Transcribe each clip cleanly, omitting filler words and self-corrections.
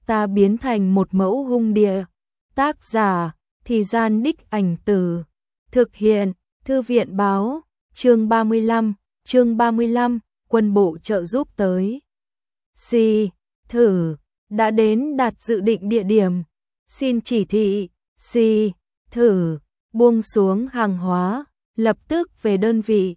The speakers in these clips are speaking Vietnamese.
ta biến thành một mẫu hung địa. Tác giả, Thì Gian Đích Ảnh Từ. Thực hiện, Thư viện Báo. Chương 35, quân bộ trợ giúp tới. Thử, đã đến đạt dự định địa điểm. Xin chỉ thị, thử, buông xuống hàng hóa, lập tức về đơn vị.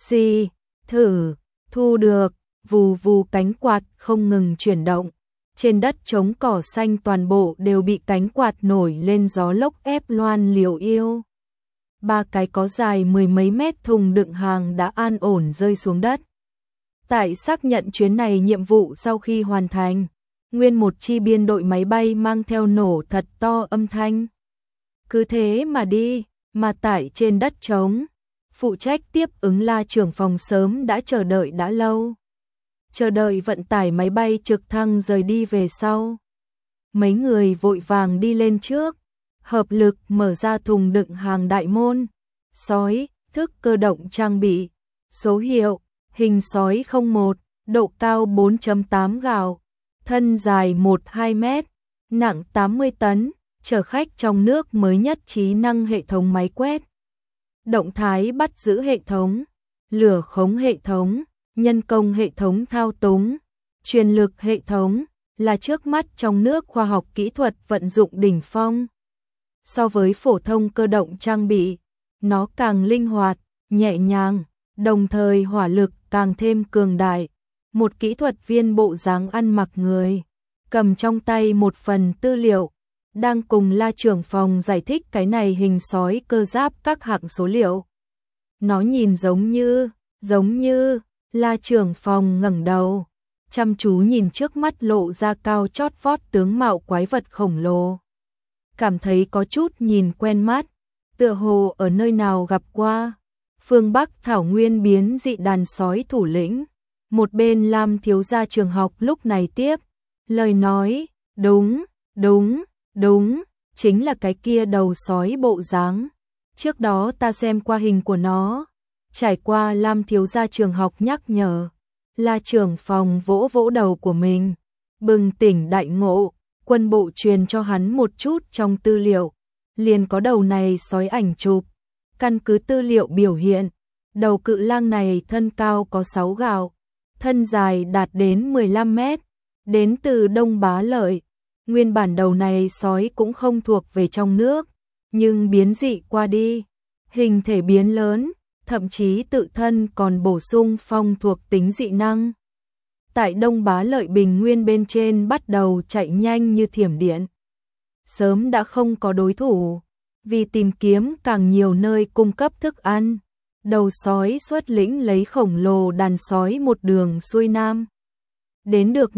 Thử, thu được, vù vù cánh quạt không ngừng chuyển động. Trên đất trống cỏ xanh toàn bộ đều bị cánh quạt nổi lên gió lốc ép loan liều yêu. 3 cái có dài 10 mấy mét thùng đựng hàng đã an ổn rơi xuống đất. Tại xác nhận chuyến này nhiệm vụ sau khi hoàn thành, nguyên một chi biên đội máy bay mang theo nổ thật to âm thanh. Cứ thế mà đi, mà tại trên đất trống, phụ trách tiếp ứng La trưởng phòng sớm đã chờ đợi đã lâu. Chờ đợi vận tải máy bay trực thăng rời đi về sau. Mấy người vội vàng đi lên trước, hợp lực mở ra thùng đựng hàng đại môn. Sói, thức cơ động trang bị, số hiệu, hình sói 01, độ cao 4.8 gạo, thân dài 1-2 mét, nặng 80 tấn, chở khách trong nước mới nhất trí năng hệ thống máy quét. Động thái bắt giữ hệ thống, lửa khống hệ thống, nhân công hệ thống thao túng, truyền lực hệ thống là trước mắt trong nước khoa học kỹ thuật vận dụng đỉnh phong. So với phổ thông cơ động trang bị, nó càng linh hoạt, nhẹ nhàng, đồng thời hỏa lực càng thêm cường đại. Một kỹ thuật viên bộ dáng ăn mặc người, cầm trong tay một phần tư liệu, đang cùng La trưởng phòng giải thích cái này hình sói cơ giáp các hạng số liệu. Nó nhìn giống như, La trưởng phòng ngẩng đầu, chăm chú nhìn trước mắt lộ ra cao chót vót tướng mạo quái vật khổng lồ. Cảm thấy có chút nhìn quen mắt, tựa hồ ở nơi nào gặp qua. Phương Bắc Thảo Nguyên biến dị đàn sói thủ lĩnh. Một bên Lam thiếu gia trường học lúc này tiếp lời nói, đúng, chính là cái kia đầu sói bộ dáng. Trước đó ta xem qua hình của nó. Trải qua Lam thiếu gia trường học nhắc nhở, La trưởng phòng vỗ vỗ đầu của mình, bừng tỉnh đại ngộ. Quân bộ truyền cho hắn một chút trong tư liệu, liền có đầu này sói ảnh chụp. Căn cứ tư liệu biểu hiện, đầu cự lang này thân cao có 6 gạo, thân dài đạt đến 15 mét, đến từ Đông Bá Lợi. Nguyên bản đầu này sói cũng không thuộc về trong nước, nhưng biến dị qua đi, hình thể biến lớn, thậm chí tự thân còn bổ sung phong thuộc tính dị năng. Tại Đông Bá Lợi bình nguyên bên trên bắt đầu chạy nhanh như thiểm điện. Sớm đã không có đối thủ, vì tìm kiếm càng nhiều nơi cung cấp thức ăn. Đầu sói xuất lĩnh lấy khổng lồ đàn sói một đường xuôi nam. Đến được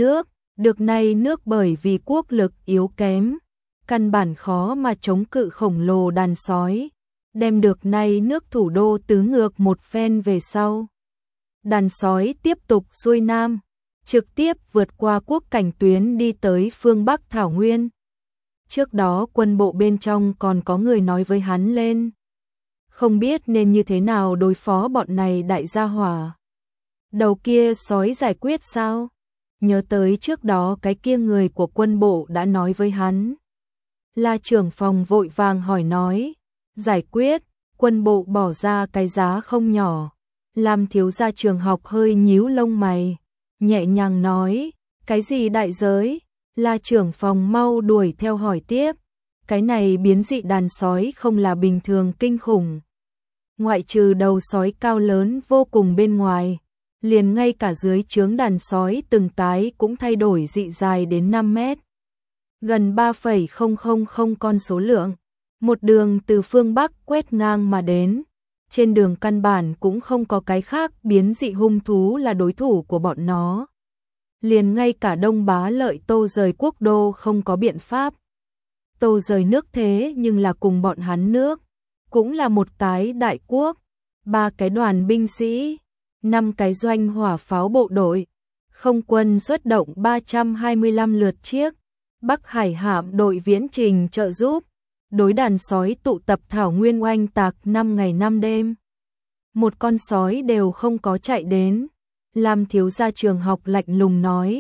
nay nước bởi vì quốc lực yếu kém, căn bản khó mà chống cự khổng lồ đàn sói. Đem được nay nước thủ đô tứ ngược một phen về sau. Đàn sói tiếp tục xuôi nam, trực tiếp vượt qua quốc cảnh tuyến đi tới phương Bắc Thảo Nguyên. Trước đó quân bộ bên trong còn có người nói với hắn lên, không biết nên như thế nào đối phó bọn này đại gia hỏa. Đầu kia sói giải quyết sao? Nhớ tới trước đó cái kia người của quân bộ đã nói với hắn. La trưởng phòng vội vàng hỏi nói, giải quyết, quân bộ bỏ ra cái giá không nhỏ. Lam thiếu gia trường học hơi nhíu lông mày, nhẹ nhàng nói, cái gì đại giới? La trưởng phòng mau đuổi theo hỏi tiếp, cái này biến dị đàn sói không là bình thường kinh khủng. Ngoại trừ đầu sói cao lớn vô cùng bên ngoài, liền ngay cả dưới trướng đàn sói từng cái cũng thay đổi dị dài đến 5 mét. Gần 3,000 con số lượng, một đường từ phương Bắc quét ngang mà đến. Trên đường căn bản cũng không có cái khác biến dị hung thú là đối thủ của bọn nó. Liền ngay cả Đông Bá Lợi Tô rời quốc đô không có biện pháp. Tô rời nước thế nhưng là cùng bọn hắn nước, cũng là một cái đại quốc, 3 cái đoàn binh sĩ, 5 cái doanh hỏa pháo bộ đội, không quân xuất động 325 lượt chiếc, Bắc Hải hạm đội viễn trình trợ giúp. Đối đàn sói tụ tập Thảo Nguyên oanh tạc 5 ngày 5 đêm. Một con sói đều không có chạy đến. Lam thiếu gia trường học lạnh lùng nói,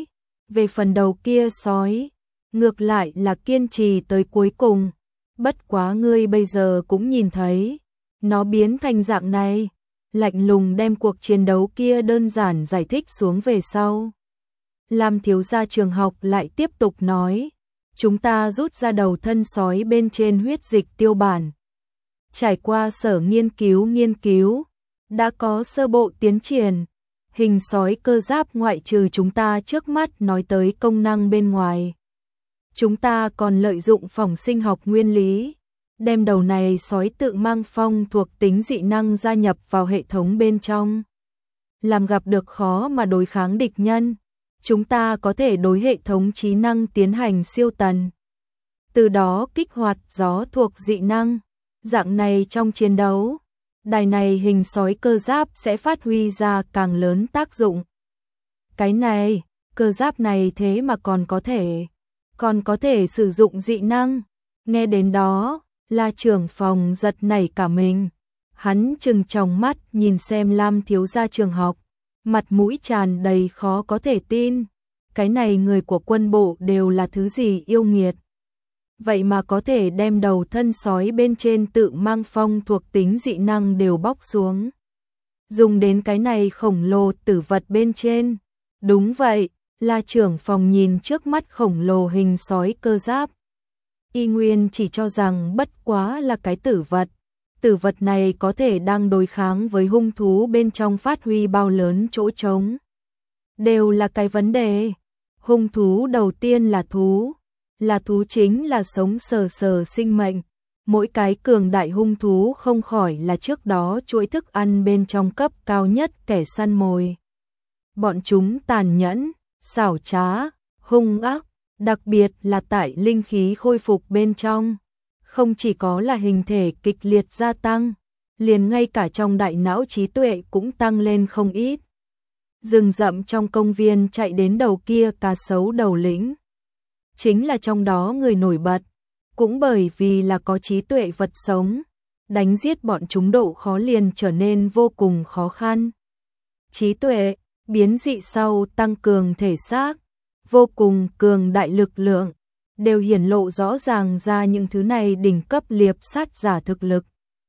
Về phần đầu kia sói, ngược lại là kiên trì tới cuối cùng. Bất quá ngươi bây giờ cũng nhìn thấy, nó biến thành dạng này, lạnh lùng đem cuộc chiến đấu kia đơn giản giải thích xuống về sau. Lam thiếu gia trường học lại tiếp tục nói, chúng ta rút ra đầu thân sói bên trên huyết dịch tiêu bản. Trải qua sở nghiên cứu, đã có sơ bộ tiến triển. Hình sói cơ giáp ngoại trừ chúng ta trước mắt nói tới công năng bên ngoài. Chúng ta còn lợi dụng phỏng sinh học nguyên lý, đem đầu này sói tự mang phong thuộc tính dị năng gia nhập vào hệ thống bên trong. Làm gặp được khó mà đối kháng địch nhân, chúng ta có thể đối hệ thống trí năng tiến hành siêu tần. Từ đó kích hoạt gió thuộc dị năng. Dạng này trong chiến đấu, đài này hình sói cơ giáp sẽ phát huy ra càng lớn tác dụng. Cái này, cơ giáp này thế mà còn có thể sử dụng dị năng. Nghe đến đó, La trưởng phòng giật nảy cả mình. Hắn trừng tròng mắt nhìn xem Lam thiếu gia trường học, mặt mũi tràn đầy khó có thể tin. Cái này người của quân bộ đều là thứ gì yêu nghiệt. Vậy mà có thể đem đầu thân sói bên trên tự mang phong thuộc tính dị năng đều bóc xuống. Dùng đến cái này khổng lồ tử vật bên trên. Đúng vậy, La trưởng phòng nhìn trước mắt khổng lồ hình sói cơ giáp. Y nguyên chỉ cho rằng bất quá là cái tử vật. Tử vật này có thể đang đối kháng với hung thú bên trong phát huy bao lớn chỗ trống. Đều là cái vấn đề. Hung thú đầu tiên là thú. Là thú chính là sống sờ sờ sinh mệnh. Mỗi cái cường đại hung thú không khỏi là trước đó chuỗi thức ăn bên trong cấp cao nhất kẻ săn mồi. Bọn chúng tàn nhẫn, xảo trá, hung ác, đặc biệt là tại linh khí khôi phục bên trong. Không chỉ có là hình thể kịch liệt gia tăng, liền ngay cả trong đại não trí tuệ cũng tăng lên không ít. Rừng rậm trong công viên chạy đến đầu kia cá sấu đầu lĩnh. Chính là trong đó người nổi bật, cũng bởi vì là có trí tuệ vật sống, đánh giết bọn chúng độ khó liền trở nên vô cùng khó khăn. Trí tuệ, biến dị sau tăng cường thể xác, vô cùng cường đại lực lượng, đều hiển lộ rõ ràng ra những thứ này đỉnh cấp liệp sát giả thực lực.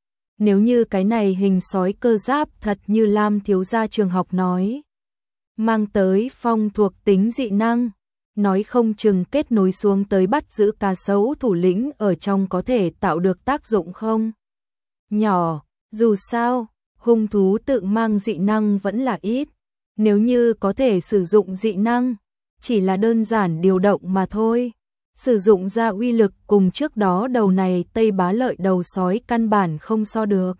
Nếu như cái này hình sói cơ giáp thật như Lam thiếu gia trường học nói, mang tới phong thuộc tính dị năng, nói không chừng kết nối xuống tới bắt giữ cá sấu thủ lĩnh ở trong có thể tạo được tác dụng không? Nhỏ, dù sao, hung thú tự mang dị năng vẫn là ít. Nếu như có thể sử dụng dị năng, chỉ là đơn giản điều động mà thôi. Sử dụng ra uy lực cùng trước đó đầu này Tây Bá Lợi đầu sói căn bản không so được.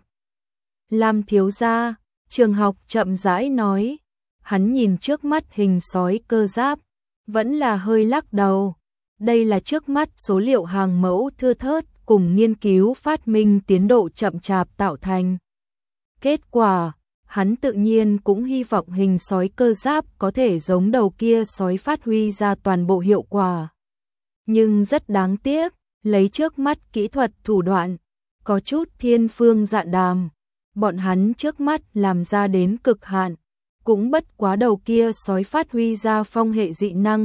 Lam thiếu gia, trường học chậm rãi nói. Hắn nhìn trước mắt hình sói cơ giáp, vẫn là hơi lắc đầu. Đây là trước mắt số liệu hàng mẫu thưa thớt cùng nghiên cứu phát minh tiến độ chậm chạp tạo thành. Kết quả, hắn tự nhiên cũng hy vọng hình sói cơ giáp có thể giống đầu kia sói phát huy ra toàn bộ hiệu quả. Nhưng rất đáng tiếc, lấy trước mắt kỹ thuật thủ đoạn, có chút thiên phương dạ đàm. Bọn hắn trước mắt làm ra đến cực hạn, cũng bất quá đầu kia sói phát huy ra phong hệ dị năng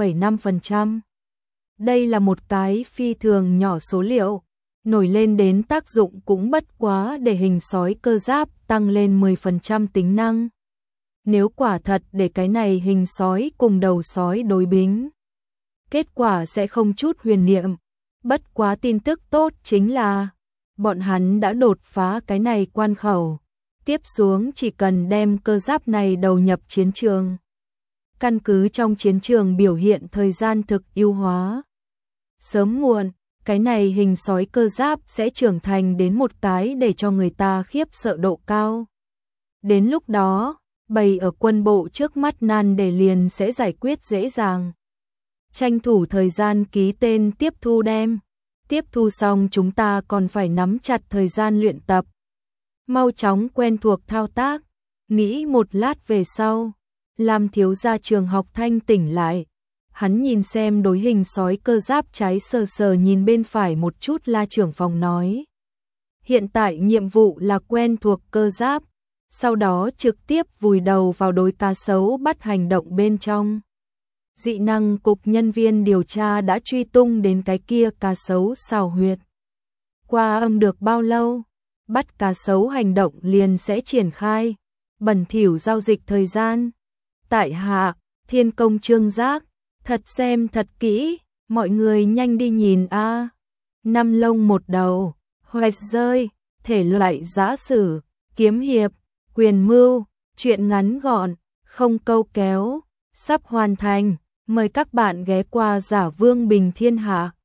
0,5%. Đây là một cái phi thường nhỏ số liệu, nổi lên đến tác dụng cũng bất quá để hình sói cơ giáp tăng lên 10% tính năng. Nếu quả thật để cái này hình sói cùng đầu sói đối bính, kết quả sẽ không chút huyền niệm. Bất quá tin tức tốt chính là bọn hắn đã đột phá cái này quan khẩu. Tiếp xuống chỉ cần đem cơ giáp này đầu nhập chiến trường. Căn cứ trong chiến trường biểu hiện thời gian thực ưu hóa. Sớm muộn, cái này hình sói cơ giáp sẽ trưởng thành đến một cái để cho người ta khiếp sợ độ cao. Đến lúc đó, bày ở quân bộ trước mắt nan đề liền sẽ giải quyết dễ dàng. Tranh thủ thời gian ký tên tiếp thu đem. Tiếp thu xong chúng ta còn phải nắm chặt thời gian luyện tập. Mau chóng quen thuộc thao tác. Nghĩ một lát về sau, Lam thiếu gia trường học thanh tỉnh lại. Hắn nhìn xem đối hình sói cơ giáp trái sờ sờ nhìn bên phải một chút. La trưởng phòng nói. Hiện tại nhiệm vụ là quen thuộc cơ giáp, sau đó trực tiếp vùi đầu vào đối cá sấu bắt hành động bên trong. dị năng cục nhân viên điều tra đã truy tung đến cái kia cá sấu xào huyệt. Qua âm được bao lâu, bắt cá sấu hành động liền sẽ triển khai, bẩn thỉu giao dịch thời gian. Tại hạ, Thiên Công Trương Giác, thật xem thật kỹ, mọi người nhanh đi nhìn a. Năm lông một đầu, hoẹt rơi, thể loại giã sử, kiếm hiệp, quyền mưu, truyện ngắn gọn, không câu kéo, sắp hoàn thành, mời các bạn ghé qua Giả Vương Bình Thiên Hạ.